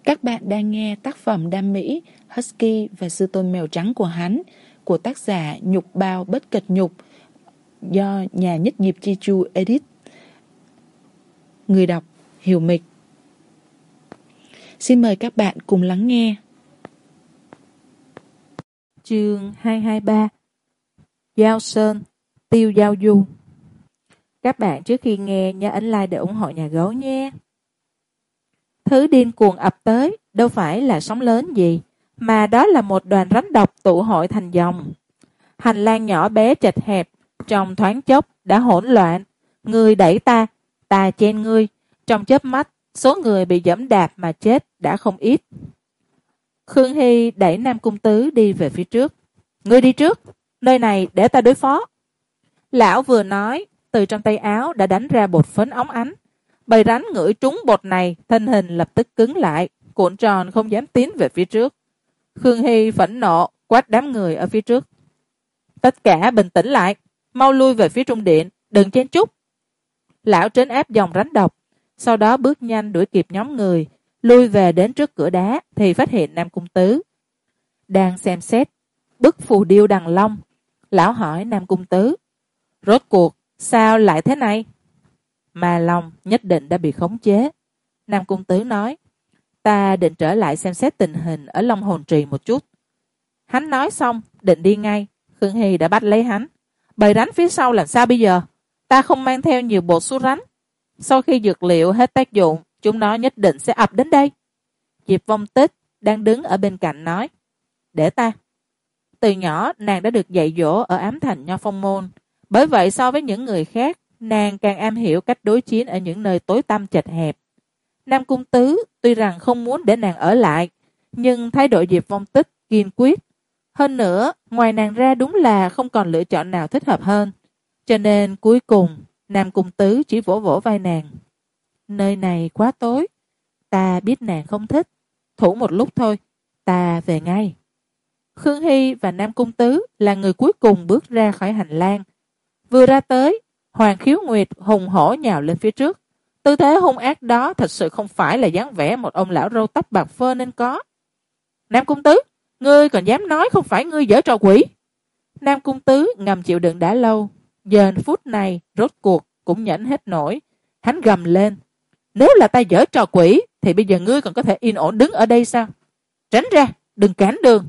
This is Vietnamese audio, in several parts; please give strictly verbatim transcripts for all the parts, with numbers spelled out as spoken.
Các bạn đang nghe tác phẩm Đam Mỹ, Husky và Sư Tôn Mèo Trắng của hắn của tác giả Nhục Bao Bất Cật Nhục do nhà Nhất Diệp Chi Chu edit. Người đọc Hiểu Mịch. Xin mời các bạn cùng lắng nghe. Chương hai hai ba Giao Sơn, Tiêu Giao Du. Các bạn trước khi nghe nhớ ấn like để ủng hộ nhà gấu nhé. Thứ điên cuồng ập tới đâu phải là sóng lớn gì, mà đó là một đoàn rắn độc tụ hội thành dòng. Hành lang nhỏ bé chật hẹp, trong thoáng chốc đã hỗn loạn. Người đẩy ta, ta chen ngươi. Trong chớp mắt, số người bị giẫm đạp mà chết đã không ít. Khương Hy đẩy Nam Cung Tứ đi về phía trước. Ngươi đi trước, nơi này để ta đối phó. Lão vừa nói, từ trong tay áo đã đánh ra bột phấn óng ánh. Bầy rắn ngửi trúng bột này, thân hình lập tức cứng lại, cuộn tròn không dám tiến về phía trước. Khương Hy phẫn nộ, quát đám người ở phía trước. Tất cả bình tĩnh lại, mau lui về phía trung điện, đừng chen chúc. Lão trấn áp dòng rắn độc, sau đó bước nhanh đuổi kịp nhóm người, lui về đến trước cửa đá thì phát hiện Nam Cung Tứ đang xem xét bức phù điêu đằng long. Lão hỏi Nam Cung Tứ, rốt cuộc sao lại thế này? Ma Long nhất định đã bị khống chế. Nam Cung Tứ nói, ta định trở lại xem xét tình hình ở Long Hồn Trì một chút. Hắn nói xong định đi ngay, Khương Hy đã bắt lấy hắn. Bầy rắn phía sau làm sao bây giờ? Ta không mang theo nhiều bột xua rắn. Sau khi dược liệu hết tác dụng, chúng nó nhất định sẽ ập đến đây. Diệp Vong Tích đang đứng ở bên cạnh nói, để ta. Từ nhỏ nàng đã được dạy dỗ ở ám thành Nho Phong Môn, bởi vậy so với những người khác, nàng càng am hiểu cách đối chiến ở những nơi tối tăm chật hẹp. Nam Cung Tứ tuy rằng không muốn để nàng ở lại, nhưng thái độ Diệp Vong Tích kiên quyết. Hơn nữa, ngoài nàng ra đúng là không còn lựa chọn nào thích hợp hơn. Cho nên cuối cùng, Nam Cung Tứ chỉ vỗ vỗ vai nàng. Nơi này quá tối, ta biết nàng không thích. Thủ một lúc thôi, ta về ngay. Khương Hy và Nam Cung Tứ là người cuối cùng bước ra khỏi hành lang. Vừa ra tới, Hoàng Khiếu Nguyệt hùng hổ nhào lên phía trước. Tư thế hung ác đó thật sự không phải là dáng vẻ một ông lão râu tóc bạc phơ nên có. Nam Cung Tứ, ngươi còn dám nói không phải ngươi giở trò quỷ? Nam Cung Tứ ngầm chịu đựng đã lâu, giờ phút này rốt cuộc cũng nhẫn hết nổi. Hắn gầm lên, nếu là ta giở trò quỷ thì bây giờ ngươi còn có thể yên ổn đứng ở đây sao? Tránh ra, đừng cản đường.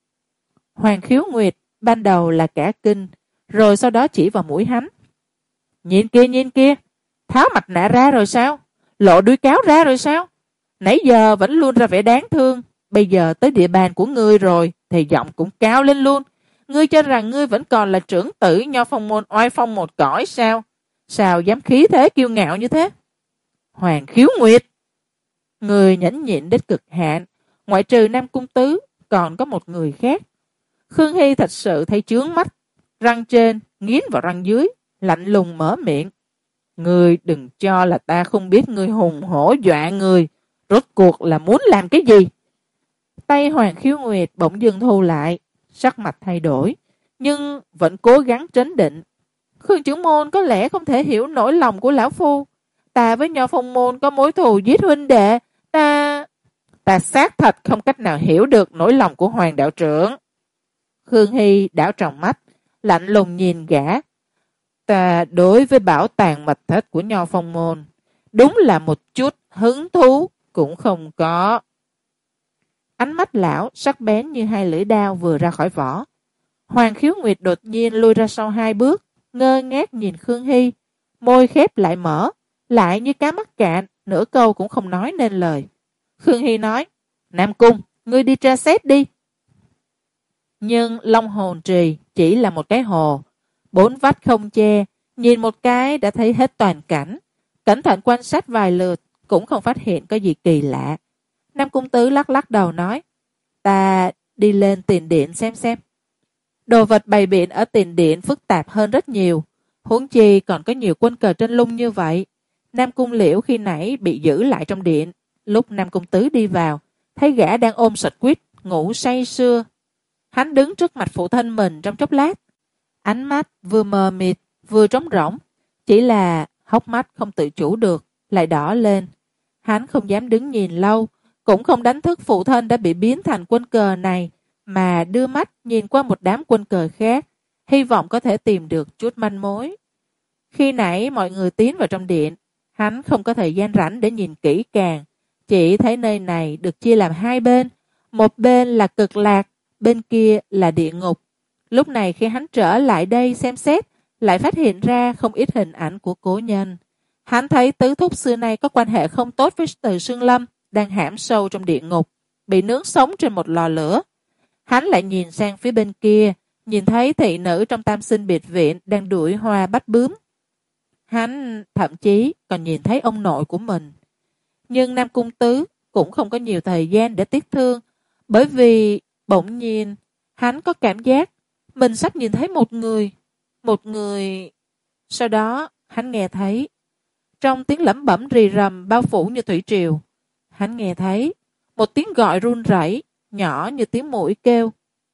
Hoàng Khiếu Nguyệt ban đầu là cả kinh, rồi sau đó chỉ vào mũi hắn. Nhìn kia nhìn kia, tháo mặt nạ ra rồi sao? Lộ đuôi cáo ra rồi sao? Nãy giờ vẫn luôn ra vẻ đáng thương, bây giờ tới địa bàn của ngươi rồi thì giọng cũng cao lên luôn. Ngươi cho rằng ngươi vẫn còn là trưởng tử Nho Phong Môn oai phong một cõi sao? Sao dám khí thế kiêu ngạo như thế? Hoàng Khiếu Nguyệt, người nhẫn nhịn đến cực hạn, ngoại trừ Nam Cung Tứ còn có một người khác. Khương Hy thật sự thấy chướng mắt, răng trên nghiến vào răng dưới, lạnh lùng mở miệng. Ngươi đừng cho là ta không biết ngươi hùng hổ dọa người, rốt cuộc là muốn làm cái gì? Tay Hoàng Khiếu Nguyệt bỗng dưng thu lại, sắc mặt thay đổi, nhưng vẫn cố gắng trấn định. Khương trưởng môn có lẽ không thể hiểu nỗi lòng của lão phu. Ta với Nho Phong Môn có mối thù giết huynh đệ, ta... Ta xác thật không cách nào hiểu được nỗi lòng của Hoàng đạo trưởng. Khương Hy đảo tròng mắt, lạnh lùng nhìn gã. Ta đối với bảo tàng mật thất của Nho Phong Môn, đúng là một chút hứng thú cũng không có. Ánh mắt lão sắc bén như hai lưỡi dao vừa ra khỏi vỏ. Hoàng Khiếu Nguyệt đột nhiên lui ra sau hai bước, ngơ ngác nhìn Khương Hy, môi khép lại mở, lại như cá mắc cạn, nửa câu cũng không nói nên lời. Khương Hy nói, Nam Cung, ngươi đi tra xét đi. Nhưng Long Hồn Trì chỉ là một cái hồ, bốn vách không che, nhìn một cái đã thấy hết toàn cảnh. Cẩn thận quan sát vài lượt cũng không phát hiện có gì kỳ lạ. Nam Cung Tứ lắc lắc đầu nói, ta đi lên tiền điện xem xem. Đồ vật bày biện ở tiền điện phức tạp hơn rất nhiều, huống chi còn có nhiều quân cờ trên lung như vậy. Nam Cung Liễu khi nãy bị giữ lại trong điện, lúc Nam Cung Tứ đi vào, thấy gã đang ôm sạch quýt, ngủ say sưa. Hắn đứng trước mặt phụ thân mình trong chốc lát, ánh mắt vừa mờ mịt vừa trống rỗng, chỉ là hốc mắt không tự chủ được lại đỏ lên. Hắn không dám đứng nhìn lâu, cũng không đánh thức phụ thân đã bị biến thành quân cờ này, mà đưa mắt nhìn qua một đám quân cờ khác, hy vọng có thể tìm được chút manh mối. Khi nãy mọi người tiến vào trong điện, hắn không có thời gian rảnh để nhìn kỹ càng, chỉ thấy nơi này được chia làm hai bên, một bên là cực lạc, bên kia là địa ngục. Lúc này khi hắn trở lại đây xem xét, lại phát hiện ra không ít hình ảnh của cố nhân. Hắn thấy tứ thúc xưa nay có quan hệ không tốt với Từ Sương Lâm, đang hãm sâu trong địa ngục, bị nướng sống trên một lò lửa. Hắn lại nhìn sang phía bên kia, nhìn thấy thị nữ trong tam sinh biệt viện đang đuổi hoa bắt bướm. Hắn thậm chí còn nhìn thấy ông nội của mình. Nhưng Nam Cung Tứ cũng không có nhiều thời gian để tiếc thương, bởi vì bỗng nhiên hắn có cảm giác mình sắp nhìn thấy một người. Một người... Sau đó hắn nghe thấy, trong tiếng lẩm bẩm rì rầm bao phủ như thủy triều, hắn nghe thấy một tiếng gọi run rẩy, nhỏ như tiếng muỗi kêu.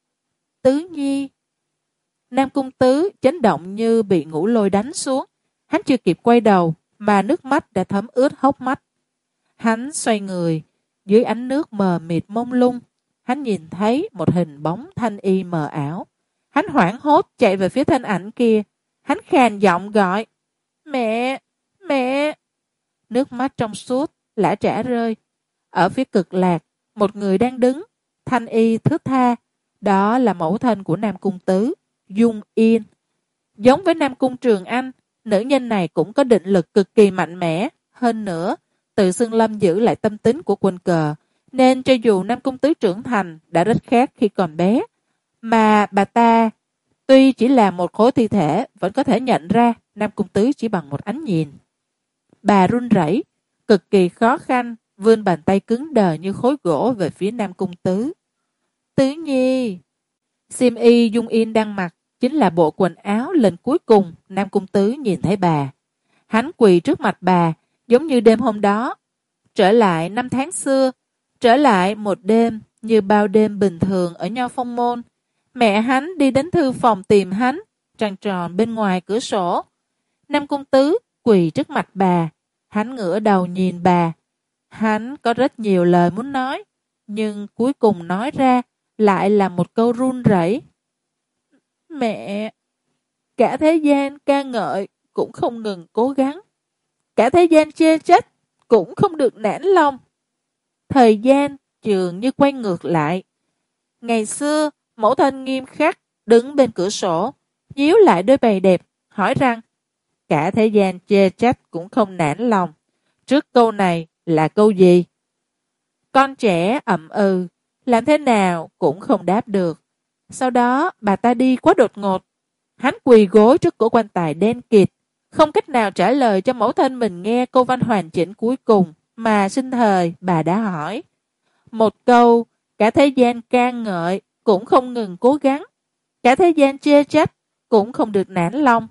Tứ Nhi. Nam Cung Tứ chấn động như bị ngũ lôi đánh xuống. Hắn chưa kịp quay đầu mà nước mắt đã thấm ướt hốc mắt. Hắn xoay người, dưới ánh nước mờ mịt mông lung, hắn nhìn thấy một hình bóng thanh y mờ ảo. Hắn hoảng hốt chạy về phía thân ảnh kia. Hắn khàn giọng gọi, mẹ, mẹ. Nước mắt trong suốt, lã trã rơi. Ở phía cực lạc, một người đang đứng, thanh y thướt tha. Đó là mẫu thân của Nam Cung Tứ, Dung Yên. Giống với Nam Cung Trường Anh, nữ nhân này cũng có định lực cực kỳ mạnh mẽ. Hơn nữa, Từ Sương Lâm giữ lại tâm tính của quân cờ, nên cho dù Nam Cung Tứ trưởng thành đã rất khác khi còn bé, mà bà ta tuy chỉ là một khối thi thể vẫn có thể nhận ra Nam Cung Tứ chỉ bằng một ánh nhìn. Bà run rẩy, cực kỳ khó khăn, vươn bàn tay cứng đờ như khối gỗ về phía Nam Cung Tứ. Tứ Nhi. Xiêm y Dung Yên đang mặc chính là bộ quần áo lần cuối cùng Nam Cung Tứ nhìn thấy bà. Hắn quỳ trước mặt bà, giống như đêm hôm đó. Trở lại năm tháng xưa, trở lại một đêm như bao đêm bình thường ở Nho Phong Môn. Mẹ hắn đi đến thư phòng tìm hắn, trăng tròn bên ngoài cửa sổ. Nam Cung Tứ quỳ trước mặt bà, hắn ngửa đầu nhìn bà. Hắn có rất nhiều lời muốn nói, nhưng cuối cùng nói ra lại là một câu run rẩy. Mẹ, cả thế gian ca ngợi cũng không ngừng cố gắng. Cả thế gian chê trách cũng không được nản lòng. Thời gian dường như quay ngược lại. Ngày xưa, mẫu thân nghiêm khắc đứng bên cửa sổ, nhíu lại đôi bày đẹp, hỏi rằng cả thế gian chê trách cũng không nản lòng. Trước câu này là câu gì? Con trẻ ậm ừ, làm thế nào cũng không đáp được. Sau đó bà ta đi quá đột ngột. Hắn quỳ gối trước cổ quan tài đen kịt, không cách nào trả lời cho mẫu thân mình nghe câu văn hoàn chỉnh cuối cùng mà sinh thời bà đã hỏi. Một câu, cả thế gian ca ngợi cũng không ngừng cố gắng. Cả thế gian chê trách cũng không được nản lòng.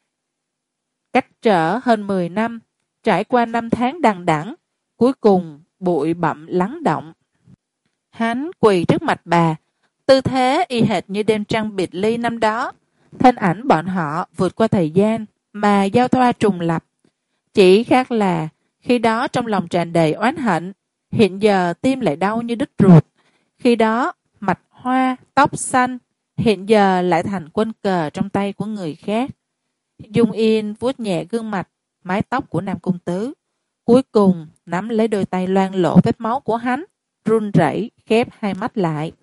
Cách trở hơn mười năm, trải qua năm tháng đằng đẵng, cuối cùng bụi bặm lắng động. Hắn quỳ trước mặt bà, tư thế y hệt như đêm trăng biệt ly năm đó. Thân ảnh bọn họ vượt qua thời gian mà giao thoa trùng lập. Chỉ khác là khi đó trong lòng tràn đầy oán hận, hiện giờ tim lại đau như đứt ruột. Khi đó mạch hoa, tóc xanh, hiện giờ lại thành quân cờ trong tay của người khác. Dung Yên vuốt nhẹ gương mặt, mái tóc của Nam Cung Tứ. Cuối cùng nắm lấy đôi tay loang lổ vết máu của hắn, run rẩy khép hai mắt lại.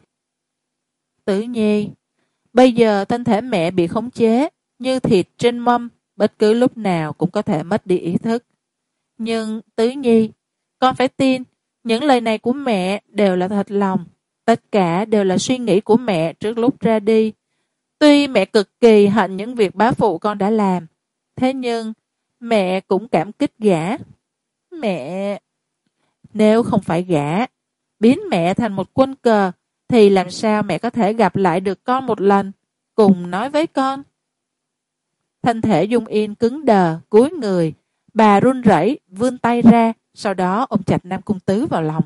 Tứ Nhi, bây giờ thân thể mẹ bị khống chế, như thịt trên mâm, bất cứ lúc nào cũng có thể mất đi ý thức. Nhưng Tứ Nhi, con phải tin, những lời này của mẹ đều là thật lòng. Tất cả đều là suy nghĩ của mẹ trước lúc ra đi. Tuy mẹ cực kỳ hận những việc bá phụ con đã làm, thế nhưng mẹ cũng cảm kích gã. Mẹ... Nếu không phải gã, biến mẹ thành một quân cờ, thì làm sao mẹ có thể gặp lại được con một lần, cùng nói với con. Thân thể Dung Yên cứng đờ, cúi người, bà run rẩy vươn tay ra, sau đó ôm chặt Nam Cung Tứ vào lòng.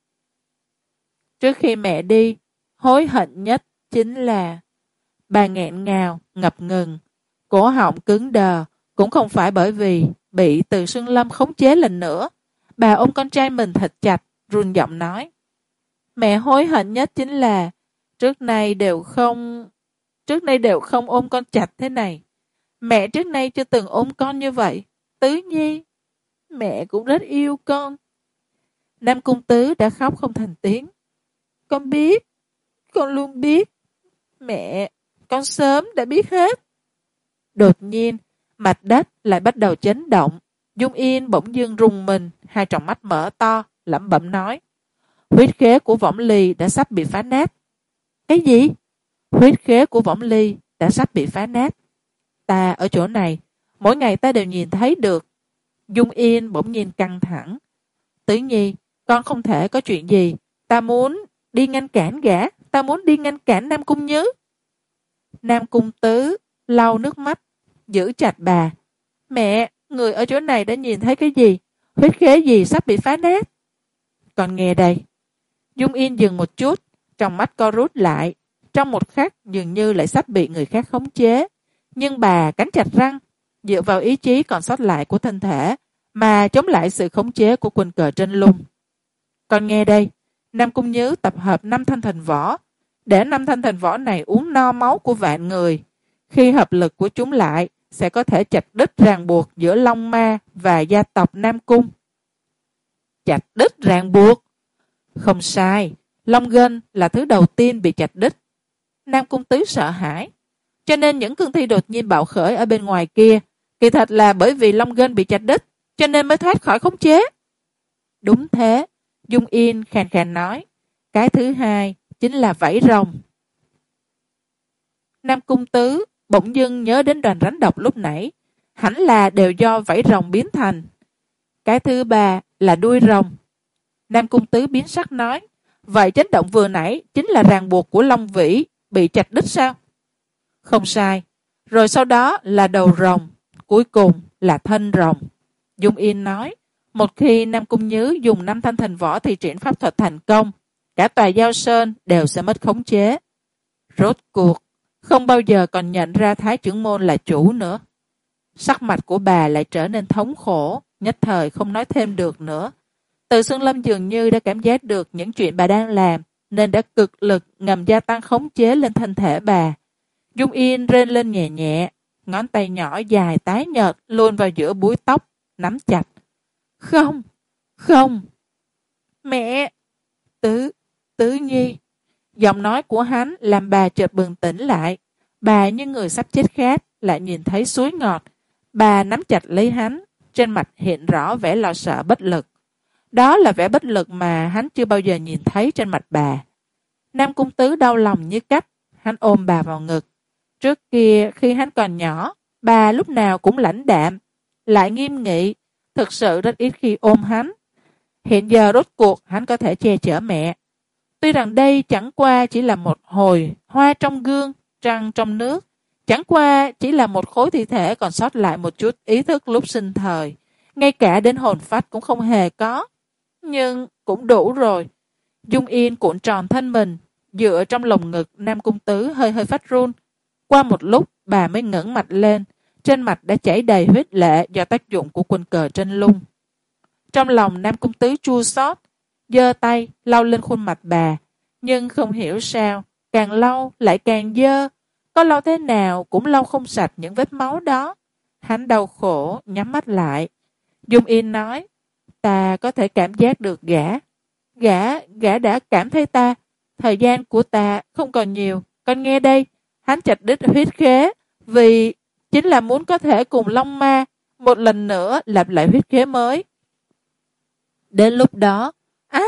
Trước khi mẹ đi, hối hận nhất chính là bà nghẹn ngào, ngập ngừng, cổ họng cứng đờ, cũng không phải bởi vì bị Từ Sương Lâm khống chế lần nữa. Bà ôm con trai mình thật chặt, run giọng nói. Mẹ hối hận nhất chính là trước nay đều không trước nay đều không ôm con chặt thế này. Mẹ trước nay chưa từng ôm con như vậy. Tứ Nhi, mẹ cũng rất yêu con. Nam Cung Tứ đã khóc không thành tiếng. Con biết, con luôn biết. Mẹ, con sớm đã biết hết. Đột nhiên, mặt đất lại bắt đầu chấn động. Dung Yên bỗng dưng rùng mình, hai tròng mắt mở to, lẩm bẩm nói. Huyết khế của Võng Ly đã sắp bị phá nát. Cái gì? Huyết khế của Võng Ly đã sắp bị phá nát. Ta ở chỗ này, mỗi ngày ta đều nhìn thấy được. Dung Yên bỗng nhiên căng thẳng. Tứ Nhi, con không thể có chuyện gì. Ta muốn đi ngăn cản gã. Ta muốn đi ngăn cản Nam Cung Nhứ. Nam Cung Tứ lau nước mắt, giữ chặt bà. Mẹ, người ở chỗ này đã nhìn thấy cái gì? Huyết khế gì sắp bị phá nát? Con nghe đây. Dung Yên dừng một chút, trong mắt co rút lại. Trong một khắc dường như lại sắp bị người khác khống chế. Nhưng bà cắn chặt răng, dựa vào ý chí còn sót lại của thân thể, mà chống lại sự khống chế của quân cờ trên lung. Con nghe đây, Nam Cung Nhứ tập hợp năm thanh thần võ, để năm thanh thần võ này uống no máu của vạn người. Khi hợp lực của chúng lại, sẽ có thể chặt đứt ràng buộc giữa Long Ma và gia tộc Nam Cung. Chặt đứt ràng buộc? Không sai, Long Gân là thứ đầu tiên bị chặt đứt. Nam Cung Tứ sợ hãi. Cho nên những cương thi đột nhiên bạo khởi ở bên ngoài kia, kỳ thật là bởi vì Long Gân bị chặt đứt, cho nên mới thoát khỏi khống chế. Đúng thế, Dung Yên khàn khàn nói. Cái thứ hai chính là vảy rồng. Nam Cung Tứ bỗng dưng nhớ đến đoàn rắn độc lúc nãy, hẳn là đều do vảy rồng biến thành. Cái thứ ba là đuôi rồng. Nam Cung Tứ biến sắc nói, vậy chấn động vừa nãy chính là ràng buộc của Long Vĩ bị chặt đứt sao? Không sai, rồi sau đó là đầu rồng, cuối cùng là thân rồng. Dung Yên nói, một khi Nam Cung Nhứ dùng năm thanh thần võ thi triển pháp thuật thành công, cả tòa Giao Sơn đều sẽ mất khống chế. Rốt cuộc, không bao giờ còn nhận ra Thái trưởng môn là chủ nữa. Sắc mặt của bà lại trở nên thống khổ, nhất thời không nói thêm được nữa. Từ Xuân Lâm dường như đã cảm giác được những chuyện bà đang làm, nên đã cực lực ngầm gia tăng khống chế lên thân thể bà. Dung Yên rên lên nhẹ nhẹ, ngón tay nhỏ dài tái nhợt luồn vào giữa búi tóc, nắm chặt. Không, không. Mẹ, Tứ, Tứ Nhi. Giọng nói của hắn làm bà chợt bừng tỉnh lại. Bà như người sắp chết khát, lại nhìn thấy suối ngọt. Bà nắm chặt lấy hắn, trên mặt hiện rõ vẻ lo sợ bất lực. Đó là vẻ bất lực mà hắn chưa bao giờ nhìn thấy trên mặt bà. Nam Cung Tứ đau lòng như cắt, hắn ôm bà vào ngực. Trước kia khi hắn còn nhỏ, bà lúc nào cũng lãnh đạm, lại nghiêm nghị, thực sự rất ít khi ôm hắn. Hiện giờ rốt cuộc hắn có thể che chở mẹ. Tuy rằng đây chẳng qua chỉ là một hồi hoa trong gương, trăng trong nước, chẳng qua chỉ là một khối thi thể còn sót lại một chút ý thức lúc sinh thời, ngay cả đến hồn phách cũng không hề có. Nhưng cũng đủ rồi. Dung Yên cuộn tròn thân mình, dựa trong lồng ngực Nam Cung Tứ hơi hơi phát run. Qua một lúc bà mới ngẩng mặt lên, trên mặt đã chảy đầy huyết lệ do tác dụng của quân cờ trên lung. Trong lòng Nam Cung Tứ chua xót, giơ tay lau lên khuôn mặt bà, nhưng không hiểu sao, càng lau lại càng dơ, có lau thế nào cũng lau không sạch những vết máu đó. Hắn đau khổ, nhắm mắt lại. Dung Yên nói, ta có thể cảm giác được gã. Gã, gã đã cảm thấy ta. Thời gian của ta không còn nhiều. Con nghe đây, hắn chặt đứt huyết khế, vì chính là muốn có thể cùng Long Ma một lần nữa lặp lại huyết khế mới. Đến lúc đó, à,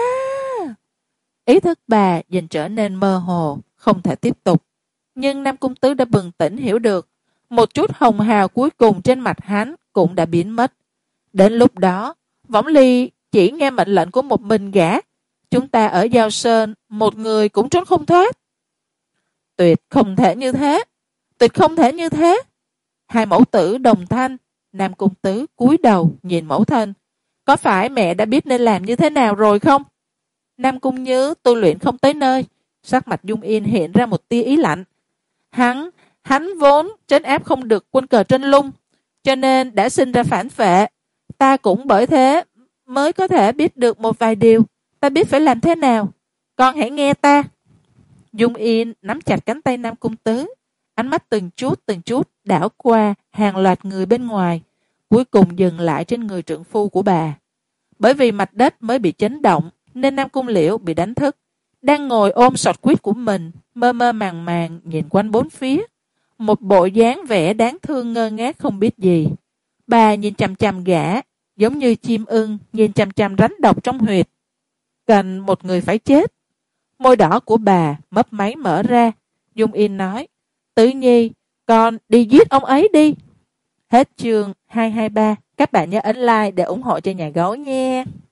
ý thức bà dần trở nên mơ hồ, không thể tiếp tục. Nhưng Nam Cung Tứ đã bừng tỉnh hiểu được, một chút hồng hào cuối cùng trên mặt hắn cũng đã biến mất. Đến lúc đó, Võng Ly chỉ nghe mệnh lệnh của một mình gã. Chúng ta ở Giao Sơn, một người cũng trốn không thoát. Tuyệt không thể như thế, tuyệt không thể như thế. Hai mẫu tử đồng thanh, Nam Cung Tứ cúi đầu nhìn mẫu thân. Có phải mẹ đã biết nên làm như thế nào rồi không? Nam Cung Nhứ tu luyện không tới nơi, sắc mặt Dung Yên hiện ra một tia ý lạnh. Hắn, hắn vốn trấn áp không được quân cờ trên lung, cho nên đã sinh ra phản phệ. Ta cũng bởi thế mới có thể biết được một vài điều. ta biết phải làm thế nào. Con hãy nghe ta. Dung Yên nắm chặt cánh tay Nam Cung Tứ, ánh mắt từng chút từng chút đảo qua hàng loạt người bên ngoài, cuối cùng dừng lại trên người trượng phu của bà. Bởi vì mặt đất mới bị chấn động nên Nam Cung Liễu bị đánh thức, đang ngồi ôm sọt quýt của mình, mơ mơ màng màng nhìn quanh bốn phía, một bộ dáng vẻ đáng thương ngơ ngác không biết gì. Bà nhìn chằm chằm gã, giống như chim ưng nhìn chằm chằm rắn độc trong huyệt. Cần một người phải chết. Môi đỏ của bà mấp máy mở ra. Dung Yên nói, Tử Nhi, con đi giết ông ấy đi. Hết chương hai hai ba. Các bạn nhớ ấn like để ủng hộ cho nhà gấu nha.